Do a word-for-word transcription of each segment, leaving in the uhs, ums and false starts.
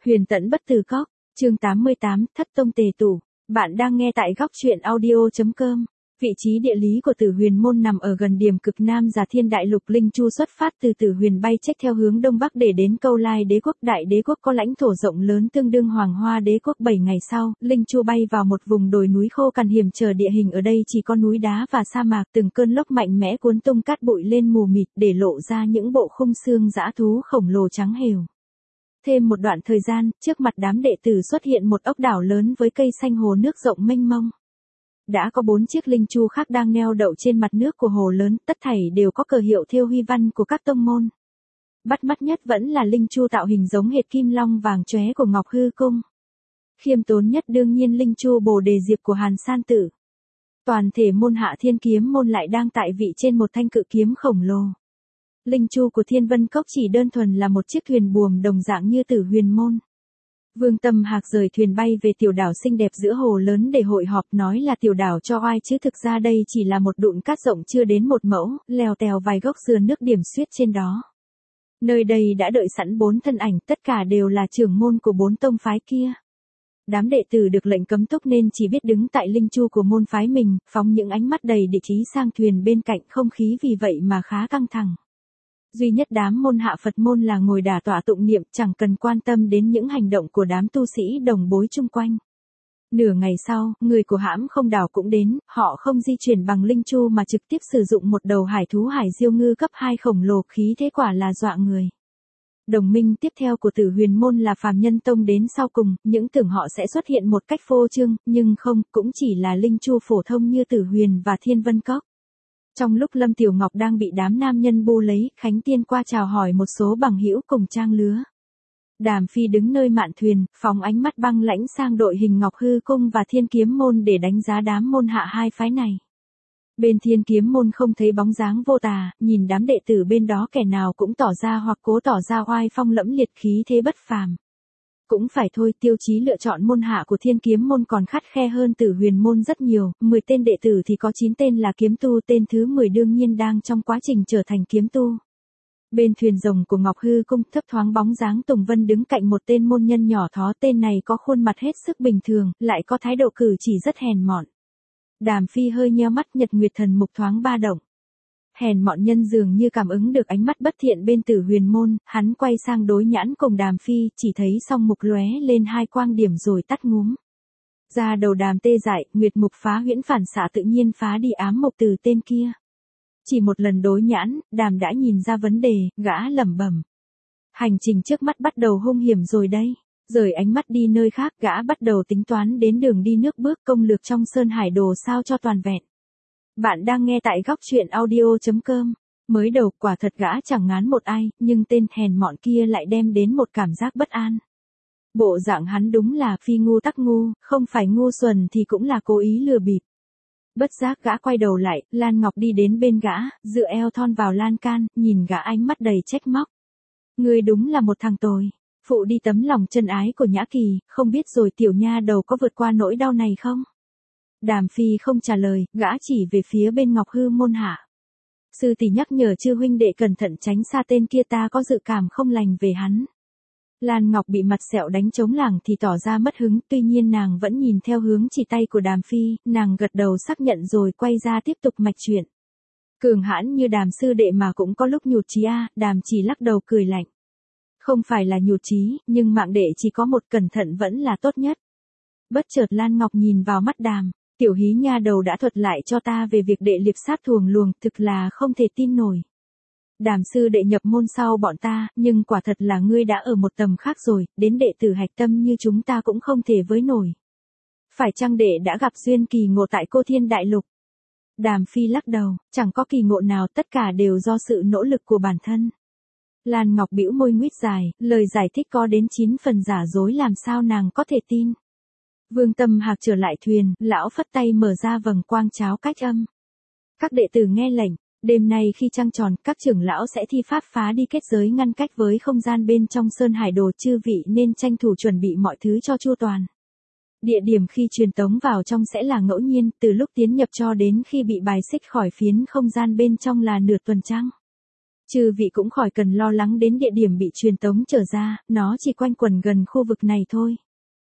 Huyền tẫn bất tử cóc, chương tám mươi tám, thất tông tề tủ. Bạn đang nghe tại góc truyện audio.com. Vị trí địa lý của Tử Huyền môn nằm ở gần điểm cực nam Già Thiên Đại Lục. Linh Chu xuất phát từ Tử Huyền bay chếch theo hướng đông bắc để đến Câu Lai Đế quốc. Đại đế quốc có lãnh thổ rộng lớn tương đương Hoàng Hoa Đế quốc. Bảy ngày sau, Linh Chu bay vào một vùng đồi núi khô cằn hiểm trở. Địa hình ở đây chỉ có núi đá và sa mạc. Từng cơn lốc mạnh mẽ cuốn tung cát bụi lên mù mịt để lộ ra những bộ khung xương dã thú khổng lồ trắng hều. Thêm một đoạn thời gian, trước mặt đám đệ tử xuất hiện một ốc đảo lớn với cây xanh hồ nước rộng mênh mông. Đã có bốn chiếc linh chu khác đang neo đậu trên mặt nước của hồ lớn, tất thảy đều có cờ hiệu thêu huy văn của các tông môn. Bắt mắt nhất vẫn là linh chu tạo hình giống hệt kim long vàng chóe của Ngọc Hư Cung. Khiêm tốn nhất đương nhiên linh chu Bồ Đề Diệp của Hàn San Tử. Toàn thể môn Hạ Thiên Kiếm môn lại đang tại vị trên một thanh cự kiếm khổng lồ. Linh chu của Thiên Vân Cốc chỉ đơn thuần là một chiếc thuyền buồm đồng dạng như Tử Huyền môn. Vương Tâm Hạc rời thuyền bay về tiểu đảo xinh đẹp giữa hồ lớn để hội họp, nói là tiểu đảo cho oai chứ thực ra đây chỉ là một đụn cát rộng chưa đến một mẫu, lèo tèo vài gốc dừa nước điểm xuyết trên đó. Nơi đây đã đợi sẵn bốn thân ảnh, tất cả đều là trưởng môn của bốn tông phái kia. Đám đệ tử được lệnh cấm túc nên chỉ biết đứng tại linh chu của môn phái mình, phóng những ánh mắt đầy địch ý sang thuyền bên cạnh, không khí vì vậy mà khá căng thẳng. Duy nhất đám môn Hạ Phật môn là ngồi đả tọa tụng niệm, chẳng cần quan tâm đến những hành động của đám tu sĩ đồng bối chung quanh. Nửa ngày sau, người của hãm không đảo cũng đến, họ không di chuyển bằng linh chu mà trực tiếp sử dụng một đầu hải thú hải diêu ngư cấp hai khổng lồ, khí thế quả là dọa người. Đồng minh tiếp theo của Tử Huyền môn là Phàm Nhân Tông đến sau cùng, những tưởng họ sẽ xuất hiện một cách phô trương, nhưng không, cũng chỉ là linh chu phổ thông như Tử Huyền và Thiên Vân Cốc. Trong lúc Lâm Tiểu Ngọc đang bị đám nam nhân bu lấy, Khánh Tiên qua chào hỏi một số bằng hữu cùng trang lứa. Đàm Phi đứng nơi mạn thuyền, phóng ánh mắt băng lãnh sang đội hình Ngọc Hư Cung và Thiên Kiếm môn để đánh giá đám môn hạ hai phái này. Bên Thiên Kiếm môn không thấy bóng dáng vô tà, nhìn đám đệ tử bên đó kẻ nào cũng tỏ ra hoặc cố tỏ ra oai phong lẫm liệt, khí thế bất phàm. Cũng phải thôi, tiêu chí lựa chọn môn hạ của Thiên Kiếm môn còn khắt khe hơn Tử Huyền môn rất nhiều, mười tên đệ tử thì có chín tên là kiếm tu, tên thứ mười đương nhiên đang trong quá trình trở thành kiếm tu. Bên thuyền rồng của Ngọc Hư Cung thấp thoáng bóng dáng Tùng Vân đứng cạnh một tên môn nhân nhỏ thó, tên này có khuôn mặt hết sức bình thường, lại có thái độ cử chỉ rất hèn mọn. Đàm Phi hơi nheo mắt, Nhật Nguyệt Thần mục thoáng ba động. Hèn mọn nhân dường như cảm ứng được ánh mắt bất thiện bên Tử Huyền môn, hắn quay sang đối nhãn cùng Đàm Phi, chỉ thấy song mục lóe lên hai quang điểm rồi tắt ngúm. Ra đầu Đàm tê dại, Nguyệt mục phá huyễn phản xạ tự nhiên phá đi ám mục từ tên kia. Chỉ một lần đối nhãn, Đàm đã nhìn ra vấn đề, gã lẩm bẩm. Hành trình trước mắt bắt đầu hung hiểm rồi đây. Rời ánh mắt đi nơi khác, gã bắt đầu tính toán đến đường đi nước bước, công lược trong Sơn Hải Đồ sao cho toàn vẹn. Bạn đang nghe tại góc truyện audio.com. Mới đầu quả thật gã chẳng ngán một ai, nhưng tên hèn mọn kia lại đem đến một cảm giác bất an. Bộ dạng hắn đúng là phi ngu tắc ngu, không phải ngu xuẩn thì cũng là cố ý lừa bịp. Bất giác gã quay đầu lại, Lan Ngọc đi đến bên gã, dựa eo thon vào lan can, nhìn gã ánh mắt đầy trách móc. Ngươi đúng là một thằng tồi. Phụ đi tấm lòng chân ái của Nhã Kỳ, không biết rồi tiểu nha đầu có vượt qua nỗi đau này không? Đàm Phi không trả lời, gã chỉ về phía bên Ngọc Hư môn hạ. Sư tỷ nhắc nhở chư huynh đệ cẩn thận tránh xa tên kia, ta có dự cảm không lành về hắn. Lan Ngọc bị mặt sẹo đánh trống lảng thì tỏ ra mất hứng, tuy nhiên nàng vẫn nhìn theo hướng chỉ tay của Đàm Phi, nàng gật đầu xác nhận rồi quay ra tiếp tục mạch chuyện. Cường hãn như Đàm sư đệ mà cũng có lúc nhụt chí a, Đàm chỉ lắc đầu cười lạnh. Không phải là nhụt chí, nhưng mạng đệ chỉ có một, cẩn thận vẫn là tốt nhất. Bất chợt Lan Ngọc nhìn vào mắt Đàm, tiểu hí nha đầu đã thuật lại cho ta về việc đệ liệp sát thuồng luồng, thực là không thể tin nổi. Đàm sư đệ nhập môn sau bọn ta, nhưng quả thật là ngươi đã ở một tầm khác rồi, đến đệ tử hạch tâm như chúng ta cũng không thể với nổi. Phải chăng đệ đã gặp duyên kỳ ngộ tại Cô Thiên Đại Lục? Đàm Phi lắc đầu, chẳng có kỳ ngộ nào, tất cả đều do sự nỗ lực của bản thân. Lan Ngọc bĩu môi nguyết dài, lời giải thích có đến chín phần giả dối, làm sao nàng có thể tin. Vương Tâm Hạc trở lại thuyền, lão phất tay mở ra vầng quang cháo cách âm. Các đệ tử nghe lệnh, đêm nay khi trăng tròn, các trưởng lão sẽ thi pháp phá đi kết giới ngăn cách với không gian bên trong Sơn Hải Đồ, chư vị nên tranh thủ chuẩn bị mọi thứ cho chu toàn. Địa điểm khi truyền tống vào trong sẽ là ngẫu nhiên, từ lúc tiến nhập cho đến khi bị bài xích khỏi phiến không gian bên trong là nửa tuần trăng. Chư vị cũng khỏi cần lo lắng đến địa điểm bị truyền tống trở ra, nó chỉ quanh quẩn gần khu vực này thôi.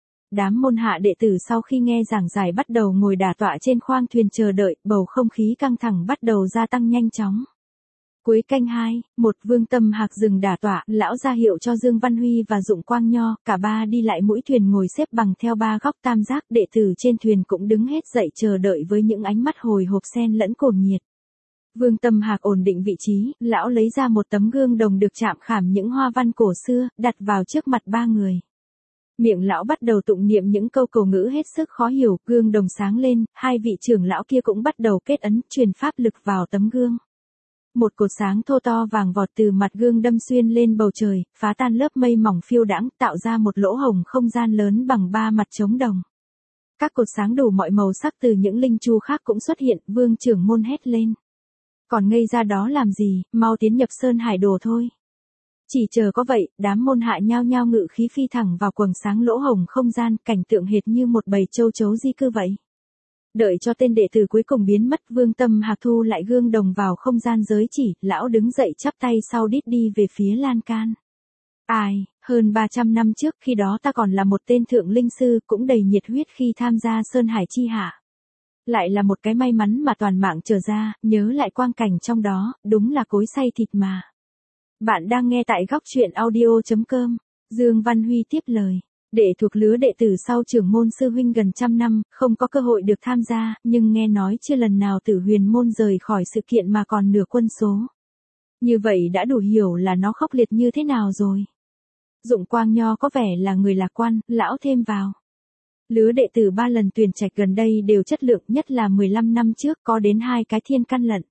Đám môn hạ đệ tử sau khi nghe giảng giải bắt đầu ngồi đả tọa trên khoang thuyền chờ đợi, bầu không khí căng thẳng bắt đầu gia tăng nhanh chóng. Cuối canh hai, một Vương Tâm Hạc dừng đả tọa, lão ra hiệu cho Dương Văn Huy và Dụng Quang Nho, cả ba đi lại mũi thuyền ngồi xếp bằng theo ba góc tam giác, đệ tử trên thuyền cũng đứng hết dậy chờ đợi với những ánh mắt hồi hộp xen lẫn cuồng nhiệt. Vương Tâm Hạc ổn định vị trí, lão lấy ra một tấm gương đồng được chạm khảm những hoa văn cổ xưa, đặt vào trước mặt ba người. Miệng lão bắt đầu tụng niệm những câu cổ ngữ hết sức khó hiểu, gương đồng sáng lên, hai vị trưởng lão kia cũng bắt đầu kết ấn, truyền pháp lực vào tấm gương. Một cột sáng thô to vàng vọt từ mặt gương đâm xuyên lên bầu trời, phá tan lớp mây mỏng phiêu đãng, tạo ra một lỗ hổng không gian lớn bằng ba mặt trống đồng. Các cột sáng đủ mọi màu sắc từ những linh chu khác cũng xuất hiện, Vương trưởng môn hét lên. Còn ngây ra đó làm gì, mau tiến nhập Sơn Hải Đồ thôi. Chỉ chờ có vậy, đám môn hạ nhao nhao ngự khí phi thẳng vào quầng sáng lỗ hổng không gian, cảnh tượng hệt như một bầy châu chấu di cư vậy. Đợi cho tên đệ tử cuối cùng biến mất, Vương Tâm Hạc thu lại gương đồng vào không gian giới chỉ, lão đứng dậy chắp tay sau đít đi về phía lan can. Ai, hơn ba trăm năm trước khi đó ta còn là một tên thượng linh sư cũng đầy nhiệt huyết khi tham gia Sơn Hải chi hạ. Lại là một cái may mắn mà toàn mạng trở ra, nhớ lại quang cảnh trong đó, đúng là cối xay thịt mà. Bạn đang nghe tại góc truyện audio chấm com, Dương Văn Huy tiếp lời. Đệ thuộc lứa đệ tử sau trưởng môn sư huynh gần trăm năm, không có cơ hội được tham gia, nhưng nghe nói chưa lần nào Tử Huyền môn rời khỏi sự kiện mà còn nửa quân số. Như vậy đã đủ hiểu là nó khốc liệt như thế nào rồi. Dụng Quang Nho có vẻ là người lạc quan, lão thêm vào. Lứa đệ tử ba lần tuyển trạch gần đây đều chất lượng, nhất là mười lăm năm trước có đến hai cái thiên căn lận.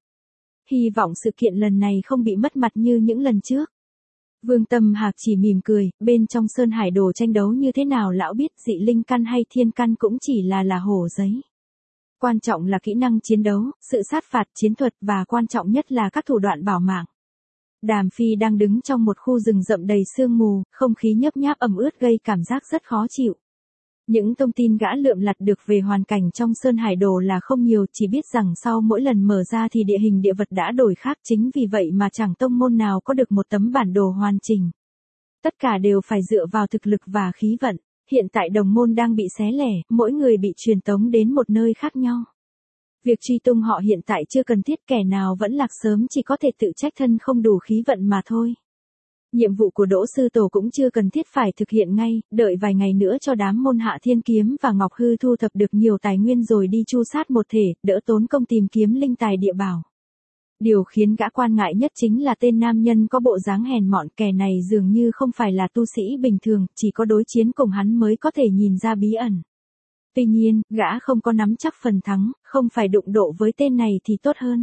Hy vọng sự kiện lần này không bị mất mặt như những lần trước. Vương Tâm Hạc chỉ mỉm cười, bên trong Sơn Hải Đồ tranh đấu như thế nào lão biết, dị linh căn hay thiên căn cũng chỉ là là hổ giấy. Quan trọng là kỹ năng chiến đấu, sự sát phạt, chiến thuật và quan trọng nhất là các thủ đoạn bảo mạng. Đàm Phi đang đứng trong một khu rừng rậm đầy sương mù, không khí nhấp nháp ẩm ướt gây cảm giác rất khó chịu. Những thông tin gã lượm lặt được về hoàn cảnh trong Sơn Hải Đồ là không nhiều, chỉ biết rằng sau mỗi lần mở ra thì địa hình địa vật đã đổi khác, chính vì vậy mà chẳng tông môn nào có được một tấm bản đồ hoàn chỉnh. Tất cả đều phải dựa vào thực lực và khí vận. Hiện tại đồng môn đang bị xé lẻ, mỗi người bị truyền tống đến một nơi khác nhau. Việc truy tung họ hiện tại chưa cần thiết, kẻ nào vẫn lạc sớm chỉ có thể tự trách thân không đủ khí vận mà thôi. Nhiệm vụ của Đỗ Sư Tổ cũng chưa cần thiết phải thực hiện ngay, đợi vài ngày nữa cho đám môn hạ Thiên Kiếm và Ngọc Hư thu thập được nhiều tài nguyên rồi đi chu sát một thể, đỡ tốn công tìm kiếm linh tài địa bảo. Điều khiến gã quan ngại nhất chính là tên nam nhân có bộ dáng hèn mọn, kẻ này dường như không phải là tu sĩ bình thường, chỉ có đối chiến cùng hắn mới có thể nhìn ra bí ẩn. Tuy nhiên, gã không có nắm chắc phần thắng, không phải đụng độ với tên này thì tốt hơn.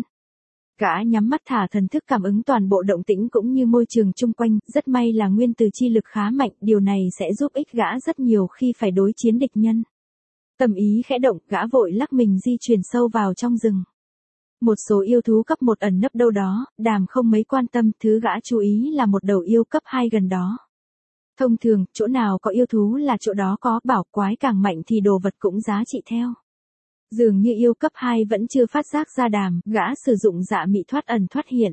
Gã nhắm mắt thả thần thức cảm ứng toàn bộ động tĩnh cũng như môi trường chung quanh, rất may là nguyên tử chi lực khá mạnh, điều này sẽ giúp ích gã rất nhiều khi phải đối chiến địch nhân. Tâm ý khẽ động, gã vội lắc mình di chuyển sâu vào trong rừng. Một số yêu thú cấp một ẩn nấp đâu đó, Đàm không mấy quan tâm, thứ gã chú ý là một đầu yêu cấp hai gần đó. Thông thường, chỗ nào có yêu thú là chỗ đó có bảo quái, càng mạnh thì đồ vật cũng giá trị theo. Dường như yêu cấp hai vẫn chưa phát giác ra Đàm, gã sử dụng dạ mị thoát ẩn thoát hiện.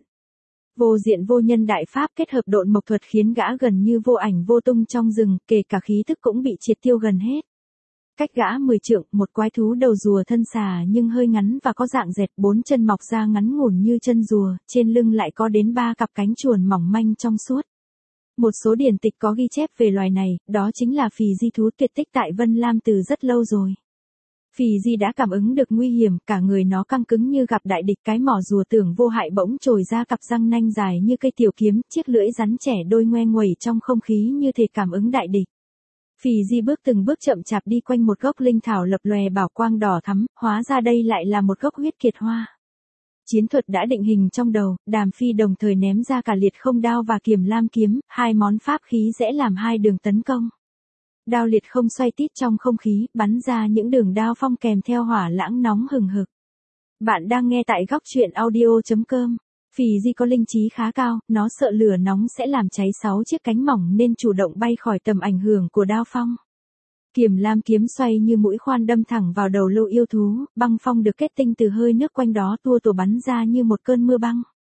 Vô diện vô nhân đại pháp kết hợp độn mộc thuật khiến gã gần như vô ảnh vô tung trong rừng, kể cả khí thức cũng bị triệt tiêu gần hết. Cách gã mười trượng, một quái thú đầu rùa thân xà nhưng hơi ngắn và có dạng dẹt, bốn chân mọc ra ngắn ngủn như chân rùa, trên lưng lại có đến ba cặp cánh chuồn mỏng manh trong suốt. Một số điển tịch có ghi chép về loài này, đó chính là phì di thú tuyệt tích tại Vân Lam từ rất lâu rồi. Phì di đã cảm ứng được nguy hiểm, cả người nó căng cứng như gặp đại địch, cái mỏ rùa tưởng vô hại bỗng trồi ra cặp răng nanh dài như cây tiểu kiếm, chiếc lưỡi rắn trẻ đôi ngoe nguẩy trong không khí như thể cảm ứng đại địch. Phì di bước từng bước chậm chạp đi quanh một gốc linh thảo lập lòe bảo quang đỏ thắm, hóa ra đây lại là một gốc huyết kiệt hoa. Chiến thuật đã định hình trong đầu, Đàm Phi đồng thời ném ra cả liệt không đao và kiềm lam kiếm, hai món pháp khí dễ làm hai đường tấn công. Đao liệt không xoay tít trong không khí, bắn ra những đường đao phong kèm theo hỏa lãng nóng hừng hực. Bạn đang nghe tại góc truyện audio chấm com. Phì di có linh trí khá cao, nó sợ lửa nóng sẽ làm cháy sáu chiếc cánh mỏng nên chủ động bay khỏi tầm ảnh hưởng của đao phong. Kiềm lam kiếm xoay như mũi khoan đâm thẳng vào đầu lâu yêu thú, băng phong được kết tinh từ hơi nước quanh đó tua tủa bắn ra như một cơn mưa băng.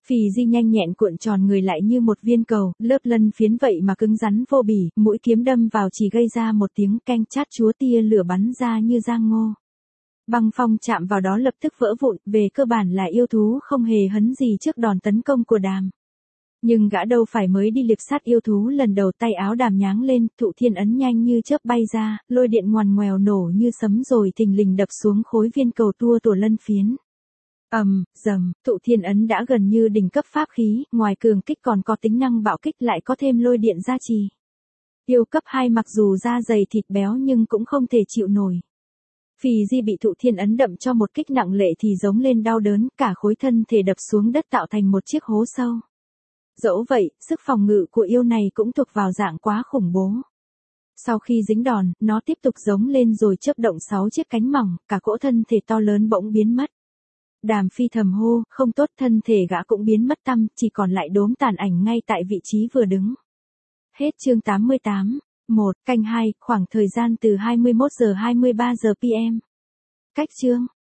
Phì Di nhanh nhẹn cuộn tròn người lại như một viên cầu, lớp lân phiến vậy mà cứng rắn vô bỉ, mũi kiếm đâm vào chỉ gây ra một tiếng canh chát chúa, tia lửa bắn ra như giang ngô. Băng phong chạm vào đó lập tức vỡ vụn, về cơ bản là yêu thú không hề hấn gì trước đòn tấn công của Đàm. Nhưng gã đâu phải mới đi liệp sát yêu thú lần đầu, tay áo Đàm nháng lên, Thụ Thiên ấn nhanh như chớp bay ra, lôi điện ngoằn ngoèo nổ như sấm rồi thình lình đập xuống khối viên cầu tua tủa lân phiến. Ầm, um, dầm, Thụ Thiên ấn đã gần như đỉnh cấp pháp khí, ngoài cường kích còn có tính năng bạo kích, lại có thêm lôi điện gia trì. Yêu cấp hai mặc dù da dày thịt béo nhưng cũng không thể chịu nổi. Phì Di bị Thụ Thiên ấn đậm cho một kích nặng lệ thì giống lên đau đớn, cả khối thân thể đập xuống đất tạo thành một chiếc hố sâu. Dẫu vậy, sức phòng ngự của yêu này cũng thuộc vào dạng quá khủng bố. Sau khi dính đòn, nó tiếp tục giống lên rồi chớp động sáu chiếc cánh mỏng, cả cỗ thân thể to lớn bỗng biến mất. Đàm Phi thầm hô, không tốt, thân thể gã cũng biến mất tăm, chỉ còn lại đốm tàn ảnh ngay tại vị trí vừa đứng. Hết chương tám mươi tám. một, canh hai, khoảng thời gian từ hai mươi mốt giờ hai mươi ba giờ pê em. Cách chương